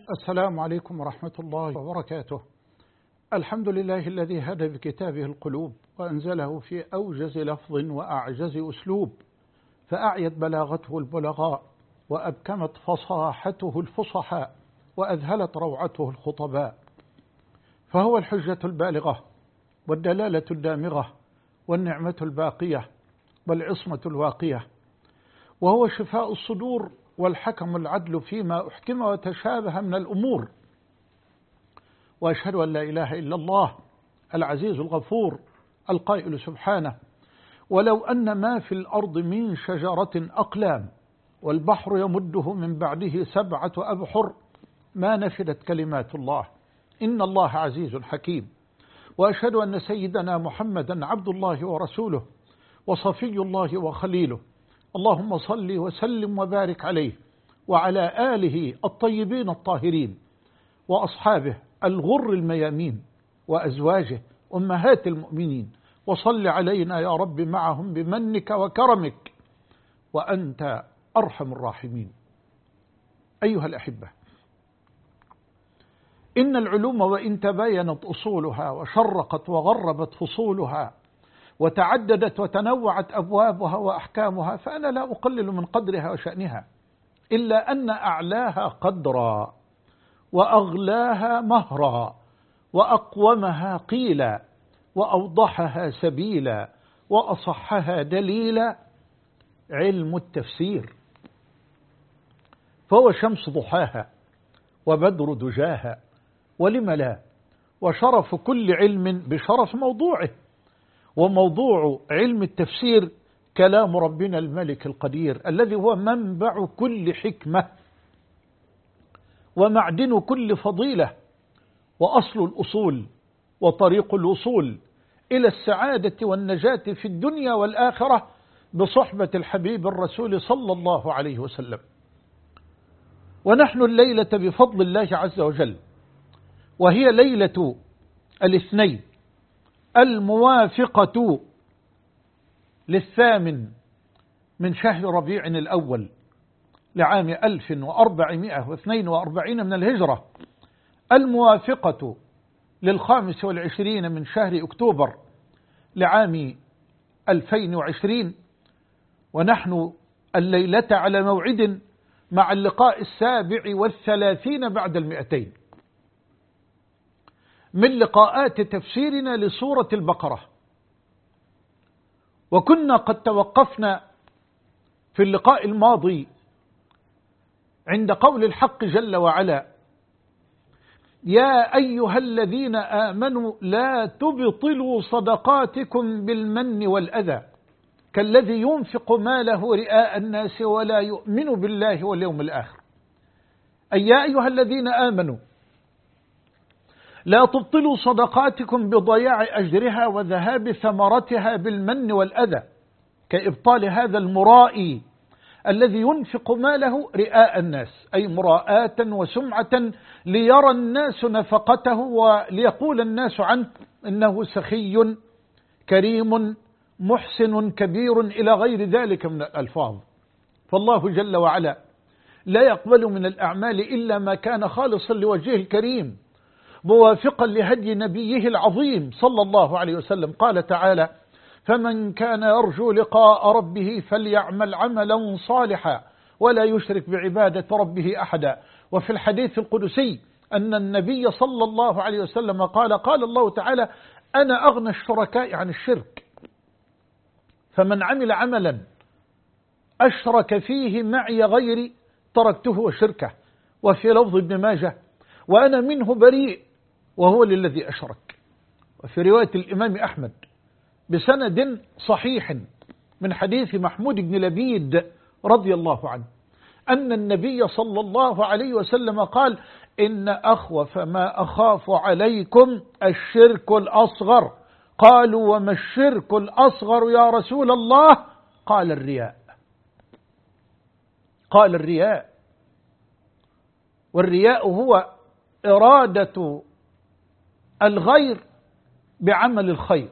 السلام عليكم ورحمة الله وبركاته. الحمد لله الذي هدى بكتابه القلوب وأنزله في أوجز لفظ وأعجز أسلوب، فأعيت بلاغته البلغاء وأبكمت فصاحته الفصحاء وأذهلت روعته الخطباء، فهو الحجة البالغة والدلالة الدامغة والنعمة الباقية والعصمة الواقية، وهو شفاء الصدور والحكم العدل فيما أحكم وتشابه من الأمور. وأشهد أن لا إله إلا الله العزيز الغفور القائل سبحانه: ولو أن ما في الأرض من شجرة أقلام والبحر يمده من بعده 7 أبحر ما نفدت كلمات الله إن الله عزيز حكيم. وأشهد أن سيدنا محمدا عبد الله ورسوله وصفي الله وخليله، اللهم صل وسلم وبارك عليه وعلى آله الطيبين الطاهرين وأصحابه الغر الميامين وأزواجه أمهات المؤمنين، وصل علينا يا رب معهم بمنك وكرمك وأنت أرحم الراحمين. أيها الأحبة، إن العلوم وإن تباينت أصولها وشرقت وغربت فصولها وتعددت وتنوعت أبوابها وأحكامها، فأنا لا أقلل من قدرها وشأنها، إلا أن أعلاها قدرا وأغلاها مهرا وأقومها قيلا وأوضحها سبيلا وأصحها دليلا علم التفسير، فهو شمس ضحاها وبدر دجاها، ولم لا، وشرف كل علم بشرف موضوعه، وموضوع علم التفسير كلام ربنا الملك القدير الذي هو منبع كل حكمة ومعدن كل فضيلة وأصل الأصول وطريق الوصول إلى السعادة والنجاة في الدنيا والآخرة بصحبة الحبيب الرسول صلى الله عليه وسلم. ونحن الليلة بفضل الله عز وجل، وهي ليلة الاثنين الموافقة للثامن من شهر ربيع الأول لعام 1442 من الهجرة، الموافقة لل25 من شهر أكتوبر لعام 2020، ونحن الليلة على موعد مع اللقاء 37 بعد 200 من لقاءات تفسيرنا لسورة البقرة. وكنا قد توقفنا في اللقاء الماضي عند قول الحق جل وعلا: يا أيها الذين آمنوا لا تبطلوا صدقاتكم بالمن والأذى كالذي ينفق ماله رئاء الناس ولا يؤمن بالله واليوم الآخر. أي يا أيها الذين آمنوا لا تبطلوا صدقاتكم بضياع أجرها وذهاب ثمرتها بالمن والأذى، كإبطال هذا المرائي الذي ينفق ماله رئاء الناس، أي مراءة وسمعة ليرى الناس نفقته وليقول الناس عنه إنه سخي كريم محسن كبير إلى غير ذلك من الألفاظ. فالله جل وعلا لا يقبل من الأعمال إلا ما كان خالصا لوجهه الكريم موافقا لهدي نبيه العظيم صلى الله عليه وسلم. قال تعالى: فمن كان يرجو لقاء ربه فليعمل عملا صالحا ولا يشرك بعبادة ربه أحدا. وفي الحديث القدسي أن النبي صلى الله عليه وسلم قال الله تعالى: أنا أغنى الشركاء عن الشرك، فمن عمل عملا أشرك فيه معي غيري تركته وشركه. وفي لفظ ابن ماجه: وأنا منه بريء وهو للذي أشرك. وفي رواية الإمام أحمد بسند صحيح من حديث محمود بن لبيد رضي الله عنه أن النبي صلى الله عليه وسلم قال: إن أخوف ما أخاف عليكم الشرك الأصغر. قالوا: وما الشرك الأصغر يا رسول الله؟ قال: الرياء. قال: الرياء. والرياء هو إرادة الغير بعمل الخير،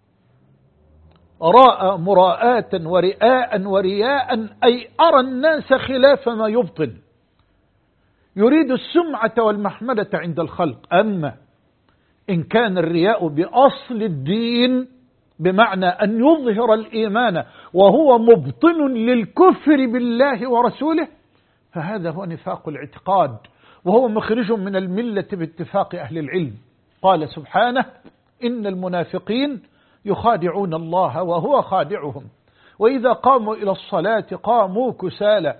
راء مراءة ورئاء ورياء، أي أرى الناس خلاف ما يبطن، يريد السمعة والمحمدة عند الخلق. أما إن كان الرياء بأصل الدين بمعنى أن يظهر الإيمان وهو مبطن للكفر بالله ورسوله، فهذا هو نفاق الاعتقاد، وهو مخرج من الملة باتفاق أهل العلم. قال سبحانه: إن المنافقين يخادعون الله وهو خادعهم، وإذا قاموا إلى الصلاة قاموا كسالى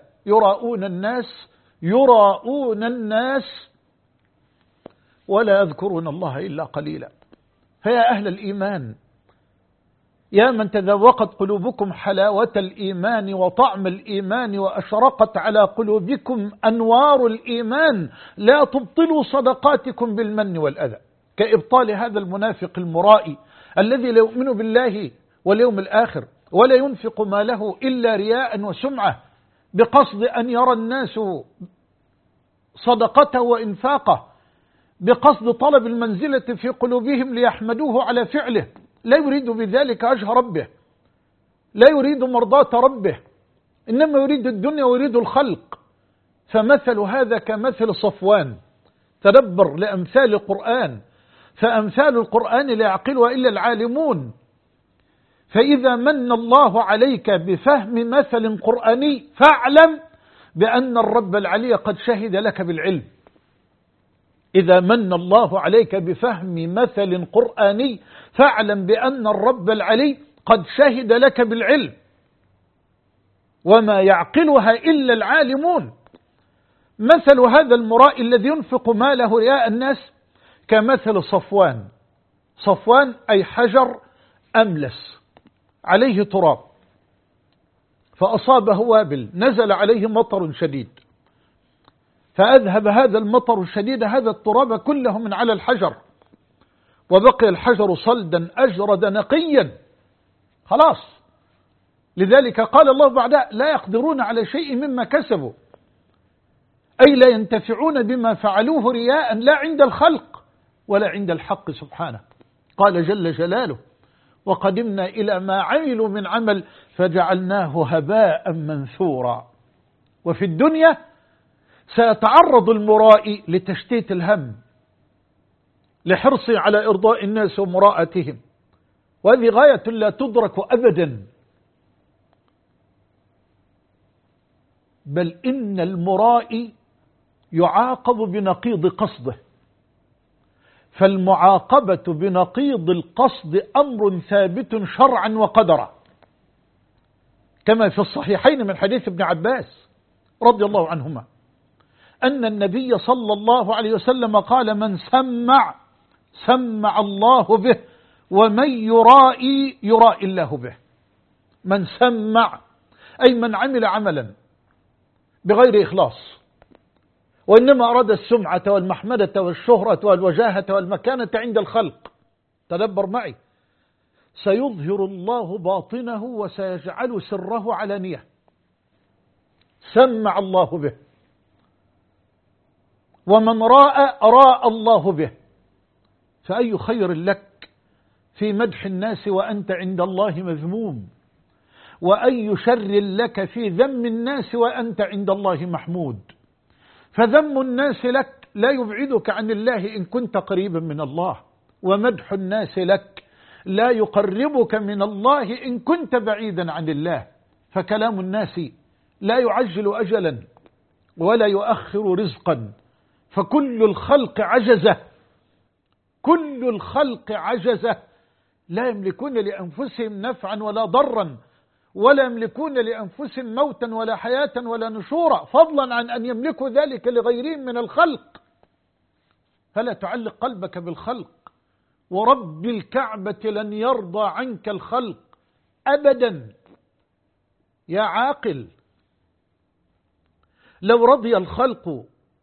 يراءون الناس ولا يذكرون الله إلا قليلا. فيا أهل الإيمان، يا من تذوقت قلوبكم حلاوة الإيمان وطعم الإيمان وأشرقت على قلوبكم أنوار الإيمان، لا تبطلوا صدقاتكم بالمن والأذى، كإبطال هذا المنافق المرائي الذي لا يؤمن بالله واليوم الآخر ولا ينفق ماله إلا رياء وسمعة، بقصد أن يرى الناس صدقته وإنفاقه، بقصد طلب المنزلة في قلوبهم ليحمدوه على فعله، لا يريد بذلك وجه ربه، لا يريد مرضاة ربه، إنما يريد الدنيا ويريد الخلق. فمثل هذا كمثل صفوان. تدبر لأمثال القرآن، فأمثال القرآن لا يعقلها إلا العالمون. فإذا من الله عليك بفهم مثل قرآني فاعلم بأن الرب العلي قد شهد لك بالعلم. إذا من الله عليك بفهم مثل قرآني فاعلم بأن الرب العلي قد شهد لك بالعلم، وما يعقلها إلا العالمون. مثل هذا المرائي الذي ينفق ماله رياء الناس كمثل صفوان. صفوان أي حجر أملس عليه تراب، فأصابه وابل، نزل عليه مطر شديد، فأذهب هذا المطر الشديد هذا التراب كله من على الحجر، وبقي الحجر صلدا أجرد نقيا خلاص. لذلك قال الله بعدها: لا يقدرون على شيء مما كسبوا، أي لا ينتفعون بما فعلوه رياء، لا عند الخلق ولا عند الحق سبحانه. قال جل جلاله: وقدمنا إلى ما عملوا من عمل فجعلناه هباء منثورا. وفي الدنيا سيتعرض المرائي لتشتيت الهم، لحرصه على إرضاء الناس ومراءتهم، وهذه غاية لا تدرك أبدا. بل إن المرائي يعاقب بنقيض قصده، فالمعاقبة بنقيض القصد أمر ثابت شرعا وقدرا، كما في الصحيحين من حديث ابن عباس رضي الله عنهما أن النبي صلى الله عليه وسلم قال: من سمع الله به، ومن يرائي الله به. من سمع أي من عمل عملا بغير إخلاص، وإنما أراد السمعة والمحمدة والشهرة والوجاهة والمكانة عند الخلق. تدبر معي: سيظهر الله باطنه وسيجعل سره علانية. سمع الله به. ومن راء الله به. فأي خير لك في مدح الناس وأنت عند الله مذموم، وأي شر لك في ذم الناس وأنت عند الله محمود. فذم الناس لك لا يبعدك عن الله إن كنت قريبا من الله، ومدح الناس لك لا يقربك من الله إن كنت بعيدا عن الله. فكلام الناس لا يعجل أجلا ولا يؤخر رزقا، فكل الخلق عجزة، كل الخلق عجزة، لا يملكون لأنفسهم نفعا ولا ضرا، ولا يملكون لأنفسهم موتا ولا حياة ولا نشورا، فضلا عن أن يملكوا ذلك لغيرهم من الخلق. فلا تعلق قلبك بالخلق، ورب الكعبة لن يرضى عنك الخلق أبدا يا عاقل. لو رضي الخلق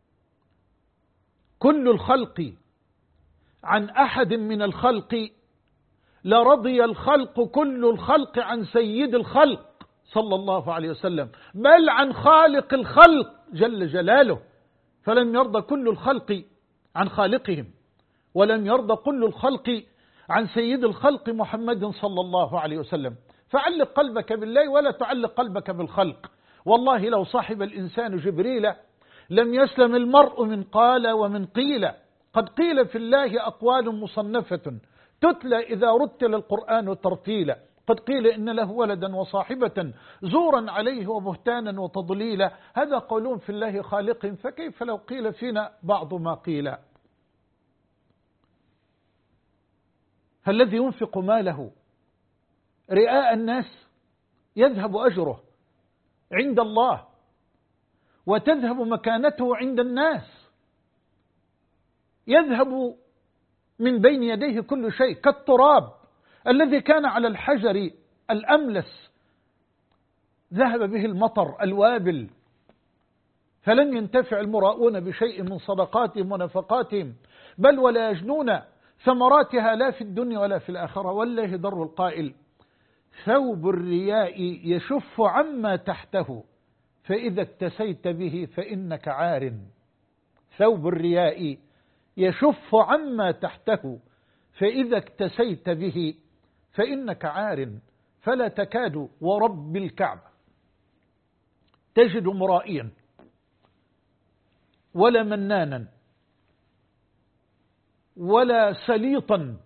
كل الخلق عن أحد من الخلق لرضي الخلق كل الخلق عن سيد الخلق صلى الله عليه وسلم، بل عن خالق الخلق جل جلاله. فلم يرضى كل الخلق عن خالقهم، ولم يرضى كل الخلق عن سيد الخلق محمد صلى الله عليه وسلم. فعلق قلبك بالله ولا تعلق قلبك بالخلق. والله لو صاحب الإنسان جبريل لم يسلم المرء من قال ومن قيل. قد قيل في الله أقوال مصنفة تتلى إذا رتل القرآن ترتيلا. قد قيل إن له ولدا وصاحبة زورا عليه وبهتانا وتضليلا. هذا قولون في الله خالق، فكيف لو قيل فينا بعض ما قيل. فالذي ينفق ماله رئاء الناس يذهب أجره عند الله وتذهب مكانته عند الناس، يذهب من بين يديه كل شيء كالتراب الذي كان على الحجر الأملس، ذهب به المطر الوابل، فلن ينتفع المراؤون بشيء من صدقاتهم ونفقاتهم، بل ولا يجنون ثمراتها لا في الدنيا ولا في الآخرة. والله در القائل: ثوب الرياء يشف عما تحته، فإذا اكتسيت به فإنك عار. ثوب الرياء يشف عما تحته، فإذا اكتسيت به فإنك عار. فلا تكاد ورب الكعبة تجد مرائيا ولا منانا ولا سليطا،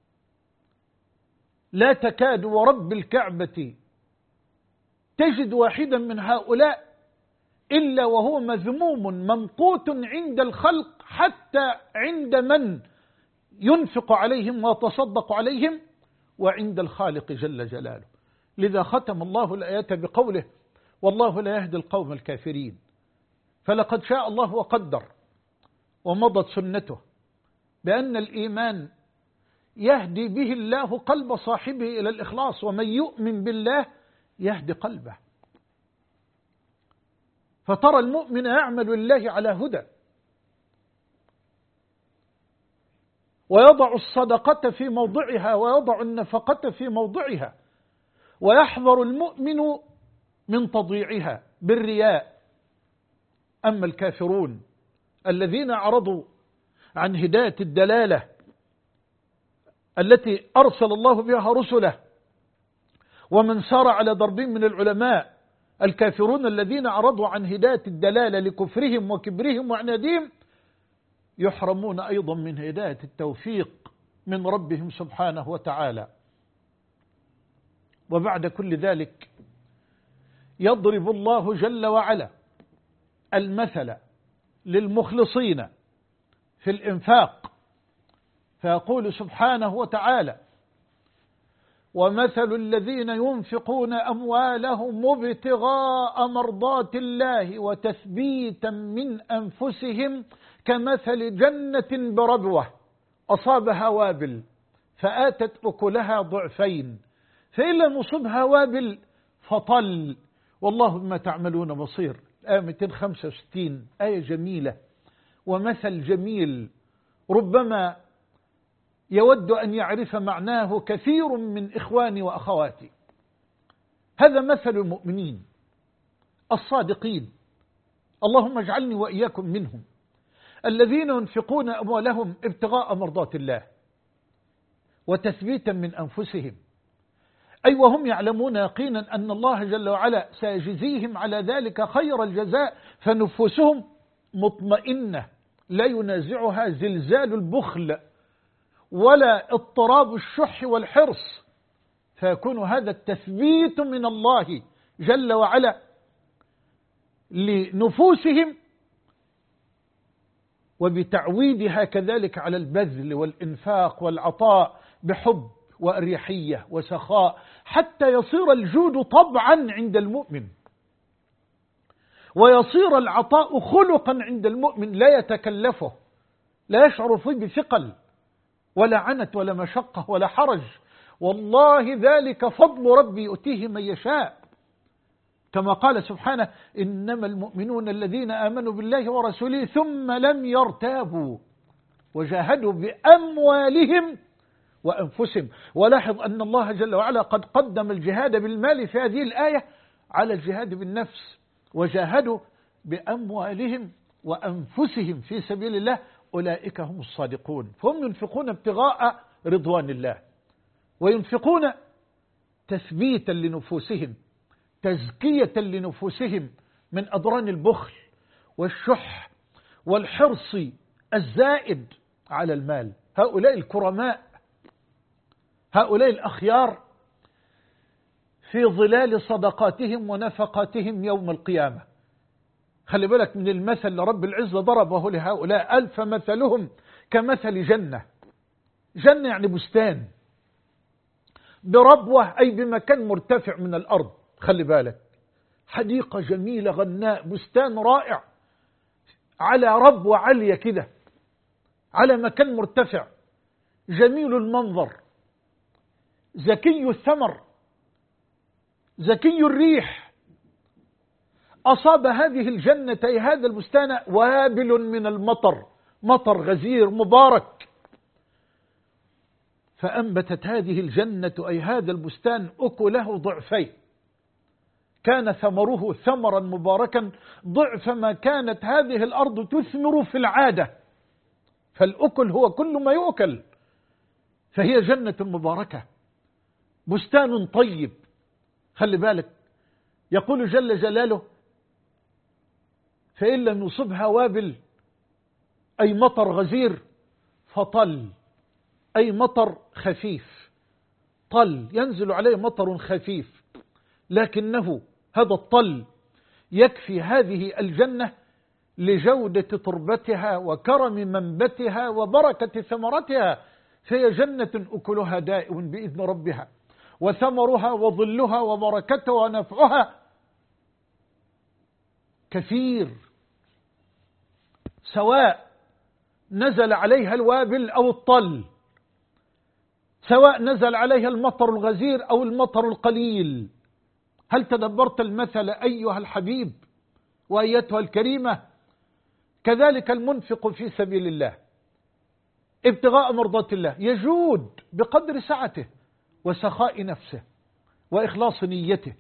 لا تكاد ورب الكعبة تجد واحدا من هؤلاء إلا وهو مذموم ممقوت عند الخلق، حتى عند من ينفق عليهم ويتصدق عليهم، وعند الخالق جل جلاله. لذا ختم الله الآية بقوله: والله لا يهدي القوم الكافرين. فلقد شاء الله وقدر ومضت سنته بأن الإيمان يهدي به الله قلب صاحبه إلى الإخلاص، ومن يؤمن بالله يهدي قلبه. فترى المؤمن يعمل لله على هدى، ويضع الصدقة في موضعها ويضع النفقة في موضعها، ويحذر المؤمن من تضييعها بالرياء. أما الكافرون الذين أعرضوا عن هداية الدلالة التي أرسل الله بها رسله، ومن سار على ضرب من العلماء، الكافرون الذين أعرضوا عن هداية الدلالة لكفرهم وكبرهم وعنادهم، يحرمون أيضا من هداية التوفيق من ربهم سبحانه وتعالى. وبعد كل ذلك يضرب الله جل وعلا المثل للمخلصين في الإنفاق، فيقول سبحانه وتعالى: ومثل الذين ينفقون أموالهم ابتغاء مرضات الله وتثبيتا من أنفسهم كمثل جنة بربوة أصابها وابل فآتت أكلها ضعفين، فإن لم يصبها وابل فطل والله بما تعملون بصير. آية 265، آية جميلة ومثل جميل، ربما يود أن يعرف معناه كثير من إخواني وأخواتي. هذا مثل المؤمنين الصادقين، اللهم اجعلني وإياكم منهم، الذين ينفقون أموالهم ابتغاء مرضات الله وتثبيتا من أنفسهم، أي وهم يعلمون يقينا أن الله جل وعلا سيجزيهم على ذلك خير الجزاء، فنفوسهم مطمئنة لا ينازعها زلزال البخل ولا اضطراب الشح والحرص، فيكون هذا التثبيت من الله جل وعلا لنفوسهم، وبتعويدها كذلك على البذل والإنفاق والعطاء بحب وأريحية وسخاء، حتى يصير الجود طبعا عند المؤمن، ويصير العطاء خلقا عند المؤمن لا يتكلفه، لا يشعر فيه بثقل ولا عنت ولا مشقة ولا حرج. والله ذلك فضل ربي يؤتيه من يشاء، كما قال سبحانه: إنما المؤمنون الذين آمنوا بالله ورسوله ثم لم يرتابوا وجاهدوا بأموالهم وأنفسهم. ولاحظ أن الله جل وعلا قد قدم الجهاد بالمال في هذه الآية على الجهاد بالنفس، وجاهدوا بأموالهم وأنفسهم في سبيل الله، أولئك هم الصادقون. فهم ينفقون ابتغاء رضوان الله، وينفقون تثبيتا لنفوسهم، تزكية لنفوسهم من أضران البخل والشح والحرص الزائد على المال. هؤلاء الكرماء، هؤلاء الأخيار في ظلال صدقاتهم ونفقاتهم يوم القيامة. خلي بالك من المثل لرب العزة ضربه لهؤلاء، ألف مثلهم كمثل جنة. جنة يعني بستان بربوة، أي بمكان مرتفع من الأرض. خلي بالك، حديقة جميلة غناء، بستان رائع على ربوة عالية كده، على مكان مرتفع، جميل المنظر، زكي الثمر، زكي الريح. أصاب هذه الجنة أي هذا البستان وابل من المطر، مطر غزير مبارك، فأنبتت هذه الجنة أي هذا البستان أكله ضعفين. كان ثمره ثمرا مباركا ضعف ما كانت هذه الأرض تثمر في العادة، فالأكل هو كل ما يؤكل، فهي جنة مباركة، بستان طيب. خلي بالك، يقول جل جلاله: فإن لم يصبها وابل أي مطر غزير فطل، أي مطر خفيف، طل ينزل عليه مطر خفيف، لكنه هذا الطل يكفي هذه الجنة لجودة تربتها وكرم منبتها وبركة ثمرتها، فهي جنة أكلها دائم بإذن ربها، وثمرها وظلها وبركتها ونفعها كثير، سواء نزل عليها الوابل أو الطل، سواء نزل عليها المطر الغزير أو المطر القليل. هل تدبرت المثل أيها الحبيب وأيتها الكريمة؟ كذلك المنفق في سبيل الله ابتغاء مرضات الله يجود بقدر سعته وسخاء نفسه وإخلاص نيته،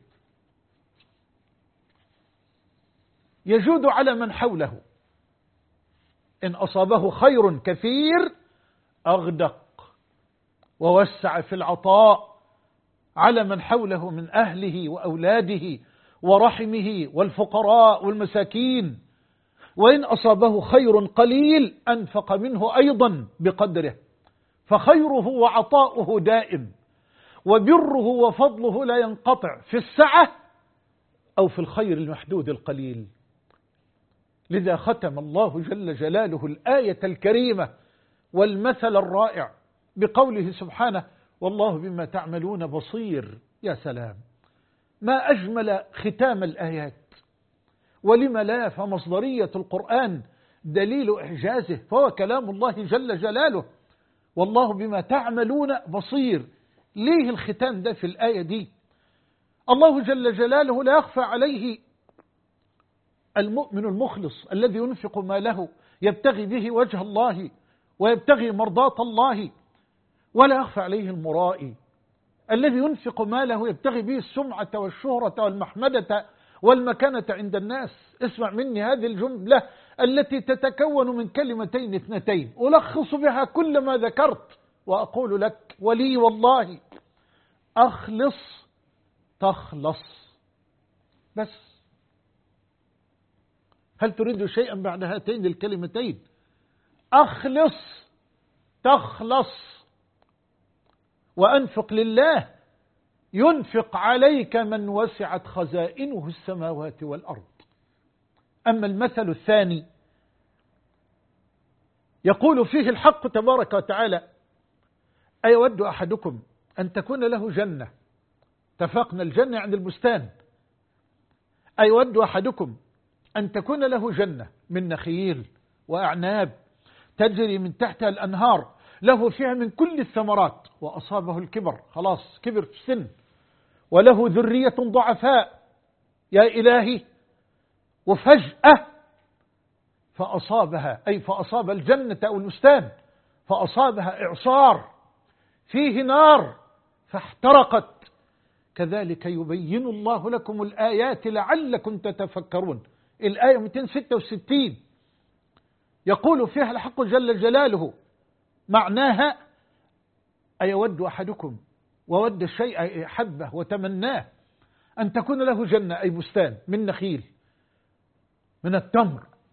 يجود على من حوله. إن أصابه خير كثير أغدق ووسع في العطاء على من حوله من أهله وأولاده ورحمه والفقراء والمساكين. وإن أصابه خير قليل أنفق منه أيضا بقدره، فخيره وعطاؤه دائم، وبره وفضله لا ينقطع في السعة أو في الخير المحدود القليل. لذا ختم الله جل جلاله الآية الكريمة والمثل الرائع بقوله سبحانه: والله بما تعملون بصير. يا سلام، ما أجمل ختام الآيات. ولم لا؟ فمصدرية القرآن دليل إعجازه، فهو كلام الله جل جلاله. والله بما تعملون بصير. ليه الختام ده في الآية دي؟ الله جل جلاله لا يخفى عليه المؤمن المخلص الذي ينفق ماله يبتغي به وجه الله ويبتغي مرضاة الله، ولا يخفى عليه المرائي الذي ينفق ماله يبتغي به السمعة والشهرة والمحمدة والمكانة عند الناس. اسمع مني هذه الجملة التي تتكون من كلمتين اثنتين ألخص بها كل ما ذكرت وأقول لك: ولي والله أخلص تخلص. بس هل تريد شيئا بعد هاتين الكلمتين؟ أخلص تخلص. وأنفق لله ينفق عليك من وسعت خزائنه السماوات والأرض. أما المثل الثاني يقول فيه الحق تبارك وتعالى: أيود أحدكم أن تكون له جنة، اتفقنا الجنة عند البستان، أيود أحدكم أن تكون له جنة من نخيل وأعناب تجري من تحتها الأنهار، له فيها من كل الثمرات، وأصابه الكبر، خلاص كبر في السن، وله ذرية ضعفاء، يا إلهي، وفجأة فأصابها، أي فأصاب الجنة أو البستان فأصابها إعصار فيه نار فاحترقت. كذلك يبين الله لكم الآيات لعلكم تتفكرون. الآية 266 يقول فيها الحق جل جلاله معناها: أيود أحدكم، وود الشيء حبه وتمناه، أن تكون له جنة أي بستان من نخيل، من التمر،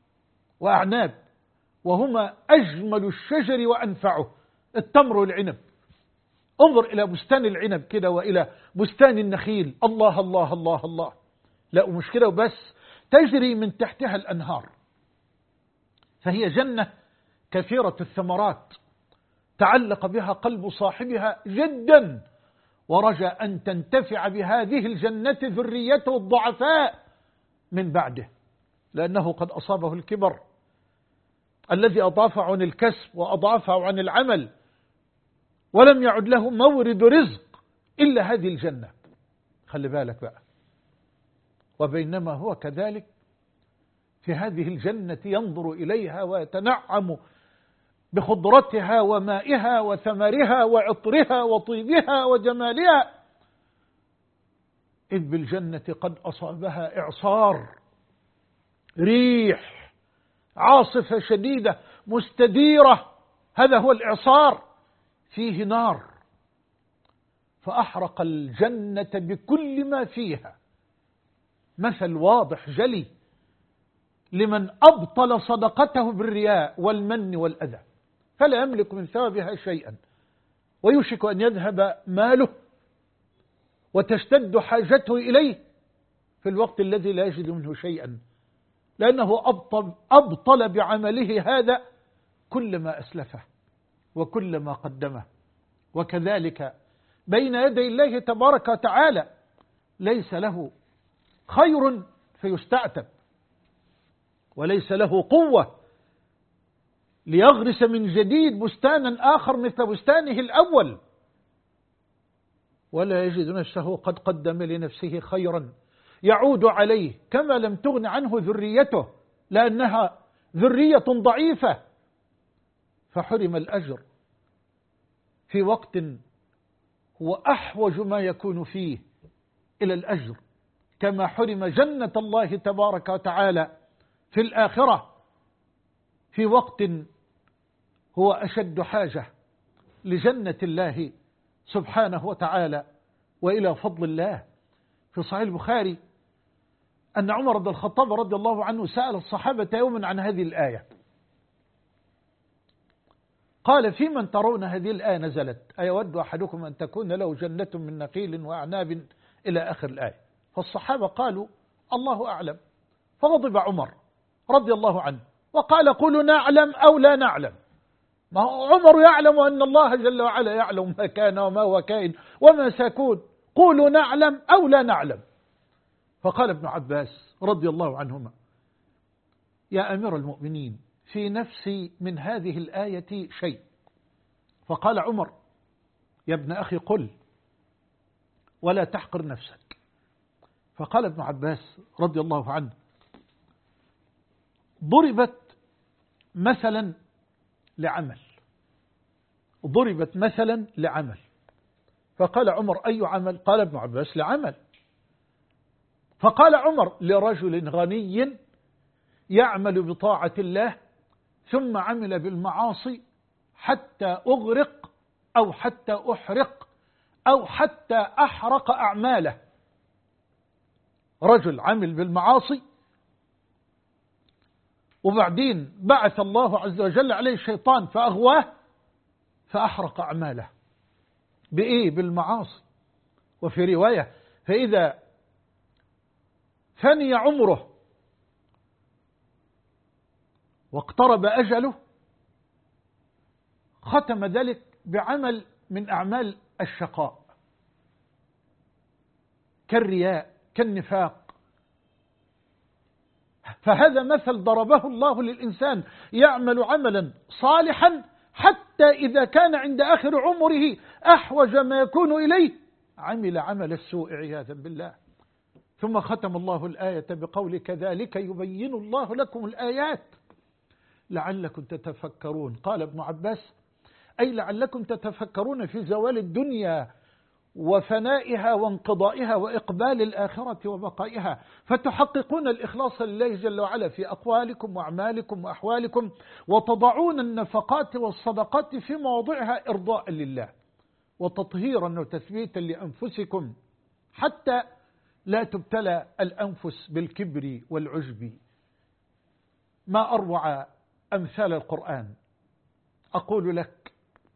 وأعناب، وهما أجمل الشجر وأنفعه، التمر والعنب. انظر إلى بستان العنب كده وإلى بستان النخيل، الله الله الله الله. لا مش كده وبس، تجري من تحتها الأنهار. فهي جنة كثيرة الثمرات، تعلق بها قلب صاحبها جدا، ورجى أن تنتفع بهذه الجنة ذريته الضعفاء من بعده، لأنه قد أصابه الكبر الذي أضافه عن الكسب وأضافه عن العمل، ولم يعد له مورد رزق إلا هذه الجنة. خلي بالك بقى. وبينما هو كذلك في هذه الجنة ينظر إليها ويتنعم بخضرتها ومائها وثمرها وعطرها وطيبها وجمالها، إذ بالجنة قد أصابها إعصار، ريح عاصفة شديدة مستديرة، هذا هو الإعصار، فيه نار، فأحرق الجنة بكل ما فيها. مثل واضح جلي لمن أبطل صدقته بالرياء والمن والأذى، فلا يملك من ثوابها شيئا، ويوشك أن يذهب ماله وتشتد حاجته إليه في الوقت الذي لا يجد منه شيئا، لأنه أبطل بعمله هذا كل ما أسلفه وكل ما قدمه. وكذلك بين يدي الله تبارك وتعالى ليس له خير فيستعتب، وليس له قوة ليغرس من جديد بستانا آخر مثل بستانه الأول، ولا يجد نفسه قد قدم لنفسه خيرا يعود عليه كما لم تغن عنه ذريته، لأنها ذرية ضعيفة، فحرم الأجر في وقت هو أحوج ما يكون فيه إلى الأجر، كما حرم جنة الله تبارك وتعالى في الآخرة في وقت هو أشد حاجة لجنة الله سبحانه وتعالى وإلى فضل الله. في صحيح البخاري أن عمر بن الخطاب رضي الله عنه سأل الصحابة يوما عن هذه الآية، قال: في من ترون هذه الآية نزلت؟ أيود أحدكم أن تكون له جنة من نخيل وأعناب إلى آخر الآية. فالصحابة قالوا: الله أعلم. فغضب عمر رضي الله عنه وقال: قولوا نعلم أو لا نعلم. ما هو عمر يعلم أن الله جل وعلا يعلم ما كان وما هو كائن وما سيكون، قولوا نعلم أو لا نعلم. فقال ابن عباس رضي الله عنهما: يا أمير المؤمنين، في نفسي من هذه الآية شيء. فقال عمر: يا ابن أخي قل ولا تحقر نفسك. فقال ابن عباس رضي الله عنه: ضربت مثلا لعمل، ضربت مثلا لعمل. فقال عمر: أي عمل؟ قال ابن عباس: لعمل. فقال عمر: لرجل غني يعمل بطاعة الله ثم عمل بالمعاصي حتى أغرق أو حتى أحرق أو حتى أحرق أعماله. رجل عمل بالمعاصي وبعدين بعث الله عز وجل عليه الشيطان فأغواه فأحرق أعماله. بإيه؟ بالمعاصي. وفي رواية: فإذا فني عمره واقترب أجله ختم ذلك بعمل من أعمال الشقاء كالرياء كالنفاق. فهذا مثل ضربه الله للإنسان يعمل عملا صالحا حتى إذا كان عند آخر عمره أحوج ما يكون إليه عمل عمل السوء عياذا بالله. ثم ختم الله الآية بقول: كذلك يبين الله لكم الآيات لعلكم تتفكرون. قال ابن عباس: أي لعلكم تتفكرون في زوال الدنيا وفنائها وانقضائها وإقبال الآخرة وبقائها، فتحققون الإخلاص لله جل وعلا في أقوالكم وأعمالكم وأحوالكم، وتضعون النفقات والصدقات في مواضعها إرضاء لله وتطهيرا وتثبيتا لأنفسكم حتى لا تبتلى الأنفس بالكبر والعجب. ما أروع أمثال القرآن. أقول لك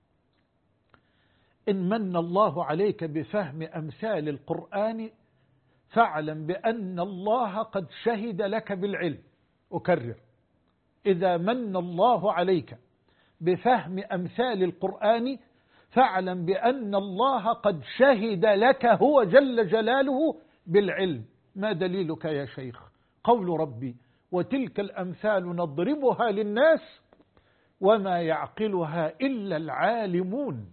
إن من الله عليك بفهم أمثال القرآن فاعلم بأن الله قد شهد لك بالعلم. أكرر، إذا من الله عليك بفهم أمثال القرآن فاعلم بأن الله قد شهد لك هو جل جلاله بالعلم. ما دليلك يا شيخ؟ قول ربي وتلك الأمثال نضربها للناس وما يعقلها إلا العالمون.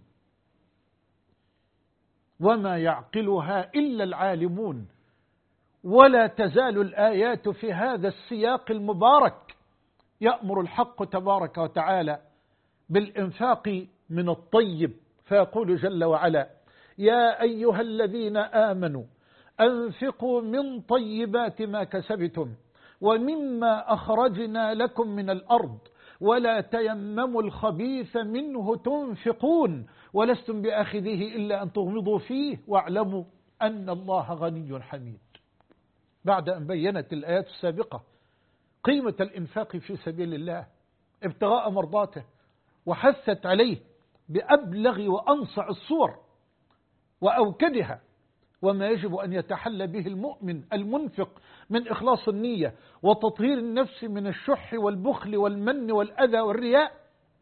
وما يعقلها إلا العالمون. ولا تزال الآيات في هذا السياق المبارك. يأمر الحق تبارك وتعالى بالإنفاق من الطيب فيقول جل وعلا يا أيها الذين آمنوا أنفقوا من طيبات ما كسبتم ومما أخرجنا لكم من الأرض ولا تيمموا الخبيث منه تنفقون ولستم بآخذيه إلا أن تغمضوا فيه واعلموا أن الله غني حميد. بعد أن بينت الآيات السابقة قيمة الإنفاق في سبيل الله ابتغاء مرضاته وحثت عليه بأبلغ وأنصع الصور وأوكدها وما يجب أن يتحلى به المؤمن المنفق من إخلاص النية وتطهير النفس من الشح والبخل والمن والأذى والرياء.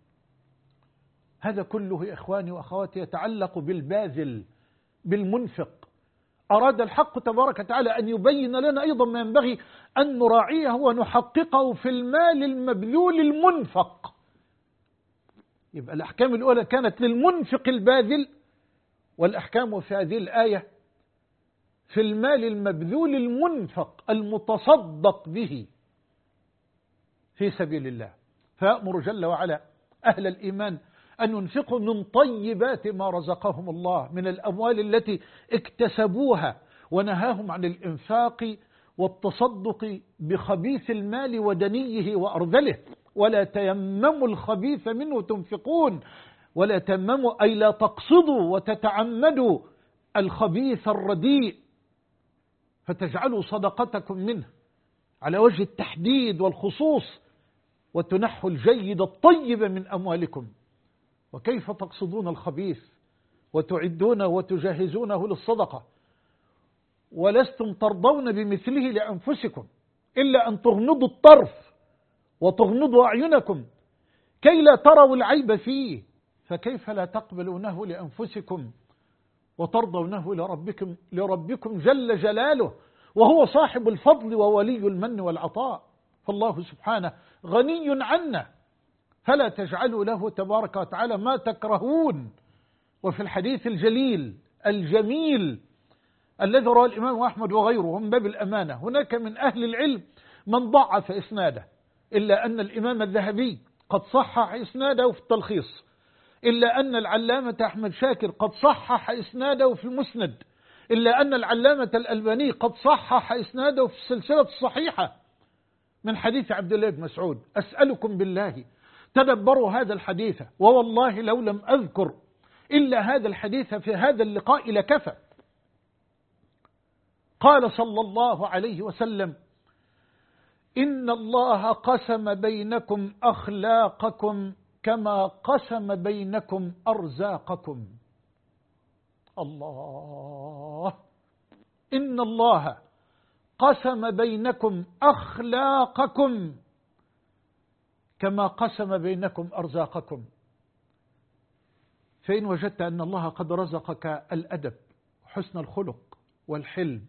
هذا كله يا إخواني وأخواتي يتعلق بالباذل بالمنفق. أراد الحق تبارك وتعالى أن يبين لنا أيضا ما ينبغي أن نراعيه ونحققه في المال المبذول المنفق. يبقى الأحكام الأولى كانت للمنفق الباذل، والأحكام في هذه الآية في المال المبذول المنفق المتصدق به في سبيل الله. فيأمر جل وعلا أهل الإيمان أن ينفقوا من طيبات ما رزقهم الله من الأموال التي اكتسبوها، ونهاهم عن الإنفاق والتصدق بخبيث المال ودنيه وأرذله. ولا تيمموا الخبيث منه تنفقون. ولا تيمموا أي لا تقصدوا وتتعمدوا الخبيث الرديء فتجعلوا صدقتكم منه على وجه التحديد والخصوص وتنحوا الجيد الطيب من أموالكم. وكيف تقصدون الخبيث وتعدونه وتجهزونه للصدقة ولستم ترضون بمثله لأنفسكم إلا أن تغمضوا الطرف وتغمضوا أعينكم كي لا تروا العيب فيه، فكيف لا تقبلونه لأنفسكم وترضونه لربكم جل جلاله وهو صاحب الفضل وولي المن والعطاء. فالله سبحانه غني عنا فلا تجعلوا له تبارك وتعالى ما تكرهون. وفي الحديث الجليل الجميل الذي رواه الإمام أحمد وغيره من باب الأمانة هناك من أهل العلم من ضعف إسناده، إلا أن الإمام الذهبي قد صحح إسناده في التلخيص، إلا أن العلامة أحمد شاكر قد صحح إسناده في المسند، إلا أن العلامة الألباني قد صحح إسناده في السلسلة الصحيحة من حديث عبد الله بن مسعود. أسألكم بالله تدبروا هذا الحديث، ووالله لو لم أذكر إلا هذا الحديث في هذا اللقاء لكفى. قال صلى الله عليه وسلم إن الله قسم بينكم أخلاقكم كما قسم بينكم أرزاقكم. الله، إن الله قسم بينكم أخلاقكم كما قسم بينكم أرزاقكم. فإن وجدت أن الله قد رزقك الأدب وحسن الخلق والحلم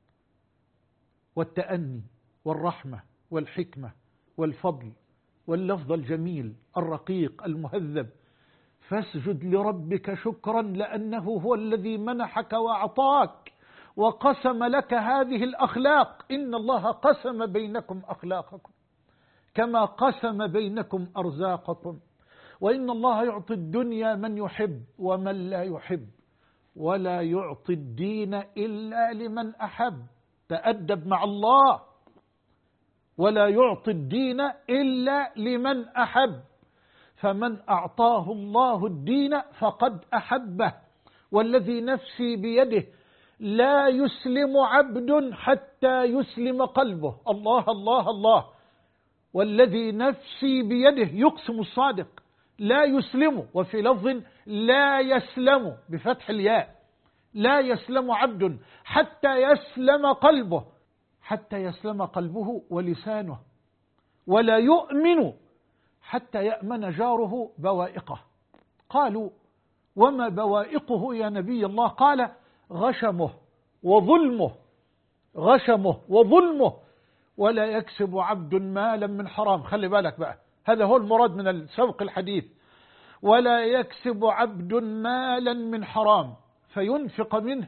والتأني والرحمة والحكمة والفضل واللفظ الجميل الرقيق المهذب، فاسجد لربك شكرا لأنه هو الذي منحك وأعطاك وقسم لك هذه الأخلاق. إن الله قسم بينكم أخلاقكم كما قسم بينكم أرزاقكم. وإن الله يعطي الدنيا من يحب ومن لا يحب، ولا يعطي الدين إلا لمن أحب. تأدب مع الله. ولا يعطي الدين إلا لمن أحب، فمن أعطاه الله الدين فقد أحبه. والذي نفسي بيده لا يسلم عبد حتى يسلم قلبه. الله الله الله. والذي نفسي بيده، يقسم الصادق لا يسلم، وفي لفظ لا يسلم بفتح الياء، لا يسلم عبد حتى يسلم قلبه، حتى يسلم قلبه ولسانه، ولا يؤمن حتى يأمن جاره بوائقه. قالوا وما بوائقه يا نبي الله؟ قال غشمه وظلمه، غشمه وظلمه، ولا يكسب عبد مالا من حرام. خلي بالك بقى، هذا هو المراد من السوق الحديث. ولا يكسب عبد مالا من حرام فينفق منه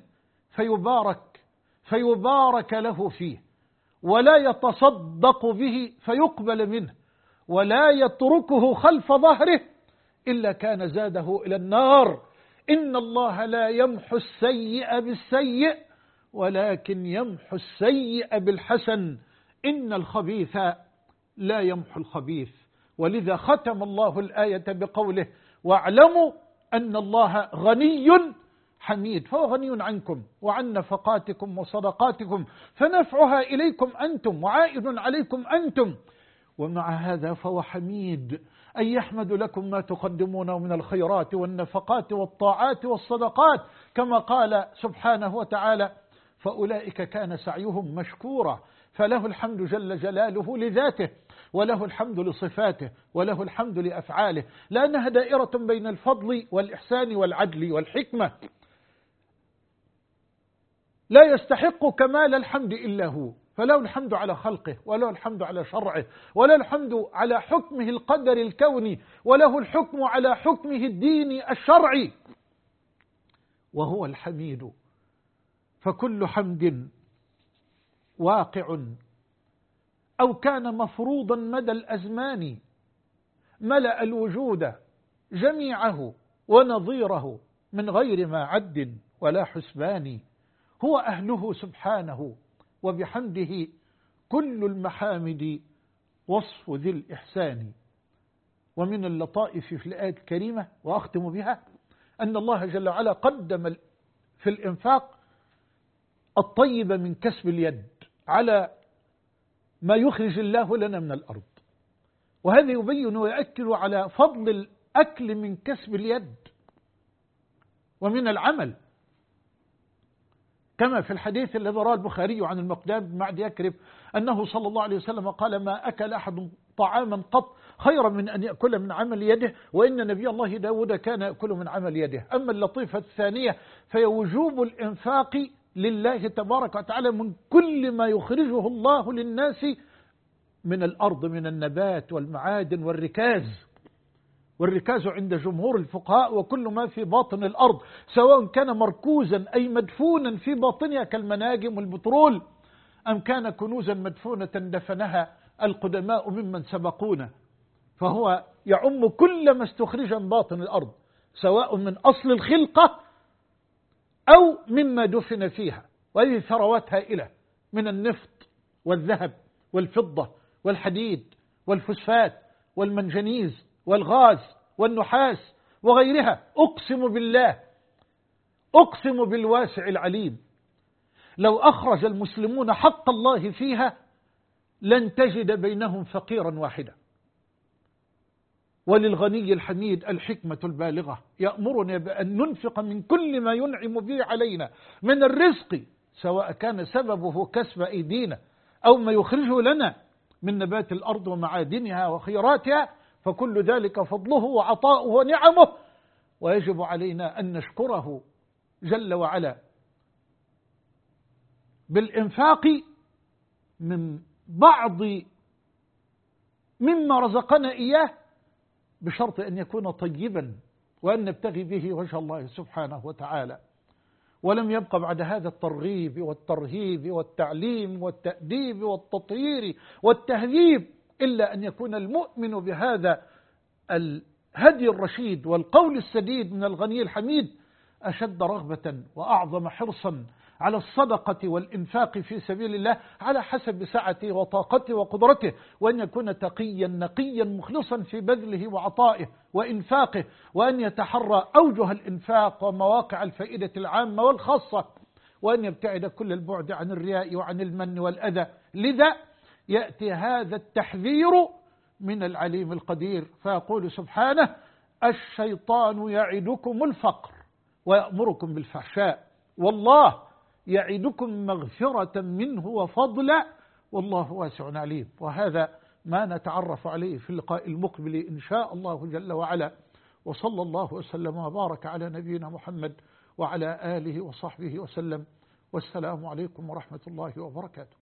فيبارك له فيه، ولا يتصدق به فيقبل منه، ولا يتركه خلف ظهره إلا كان زاده إلى النار. إن الله لا يمحو السيء بالسيء ولكن يمحو السيء بالحسن، إن الخبيث لا يمحو الخبيث. ولذا ختم الله الآية بقوله واعلموا أن الله غني حميد، فهو غني عنكم وعن نفقاتكم وصدقاتكم، فنفعها إليكم أنتم وعائد عليكم أنتم، ومع هذا فهو حميد، أن يحمد لكم ما تقدمونه من الخيرات والنفقات والطاعات والصدقات، كما قال سبحانه وتعالى فأولئك كان سعيهم مشكورا. فله الحمد جل جلاله لذاته، وله الحمد لصفاته، وله الحمد لأفعاله، لأنها دائرة بين الفضل والإحسان والعدل والحكمة. لا يستحق كمال الحمد إلا هو، فله الحمد على خلقه، وله الحمد على شرعه، وله الحمد على حكمه القدر الكوني، وله الحكم على حكمه الديني الشرعي، وهو الحميد. فكل حمد واقع أو كان مفروضا مدى الأزمان ملأ الوجود جميعه ونظيره من غير ما عد ولا حسبان. هو أهله سبحانه، وبحمده كل المحامد وصف ذي الإحسان. ومن اللطائف في الآية الكريمة وأختم بها أن الله جل وعلا قدم في الإنفاق الطيب من كسب اليد على ما يخرج الله لنا من الأرض، وهذا يبين ويؤكد على فضل الأكل من كسب اليد ومن العمل، كما في الحديث الذي رواه البخاري عن المقدام بن معد يكرب أنه صلى الله عليه وسلم قال ما أكل أحد طعاما قط خيرا من أن يأكل من عمل يده، وإن نبي الله داود كان يأكل من عمل يده. أما اللطيفة الثانية فهي وجوب الإنفاق لله تبارك وتعالى من كل ما يخرجه الله للناس من الأرض من النبات والمعادن والركاز. والركاز عند جمهور الفقهاء وكل ما في باطن الأرض، سواء كان مركوزا أي مدفونا في باطنها كالمناجم والبترول، أم كان كنوزا مدفونة دفنها القدماء ممن سبقونا، فهو يعم كل ما استخرج من باطن الأرض، سواء من أصل الخلقة أو مما دفن فيها. وهذه ثروات هائلة من النفط والذهب والفضة والحديد والفوسفات والمنجنيز والغاز والنحاس وغيرها. أقسم بالواسع العليم لو أخرج المسلمون حق الله فيها لن تجد بينهم فقيرا واحدا. وللغني الحميد الحكمة البالغة يأمرنا بأن ننفق من كل ما ينعم به علينا من الرزق، سواء كان سببه كسب أيدينا أو ما يخرجه لنا من نبات الأرض ومعادنها وخيراتها، فكل ذلك فضله وعطاؤه ونعمه، ويجب علينا أن نشكره جل وعلا بالإنفاق من بعض مما رزقنا إياه، بشرط أن يكون طيبا وأن نبتغي به وجه الله سبحانه وتعالى. ولم يبق بعد هذا الترغيب والترهيب والتعليم والتأديب والتطهير والتهذيب إلا أن يكون المؤمن بهذا الهدي الرشيد والقول السديد من الغني الحميد أشد رغبة وأعظم حرصا على الصدقة والإنفاق في سبيل الله على حسب سعته وطاقته وقدرته، وأن يكون تقيا نقيا مخلصا في بذله وعطائه وإنفاقه، وأن يتحرى أوجه الإنفاق ومواقع الفائدة العامة والخاصة، وأن يبتعد كل البعد عن الرياء وعن المن والأذى. لذا يأتي هذا التحذير من العليم القدير، فيقول سبحانه: الشيطان يعدكم الفقر ويأمركم بالفحشاء، والله يعدكم مغفرة منه وفضلا، والله واسع عليم. وهذا ما نتعرف عليه في اللقاء المقبل إن شاء الله جل وعلا. وصلى الله وسلم وبارك على نبينا محمد وعلى آله وصحبه وسلم، والسلام عليكم ورحمة الله وبركاته.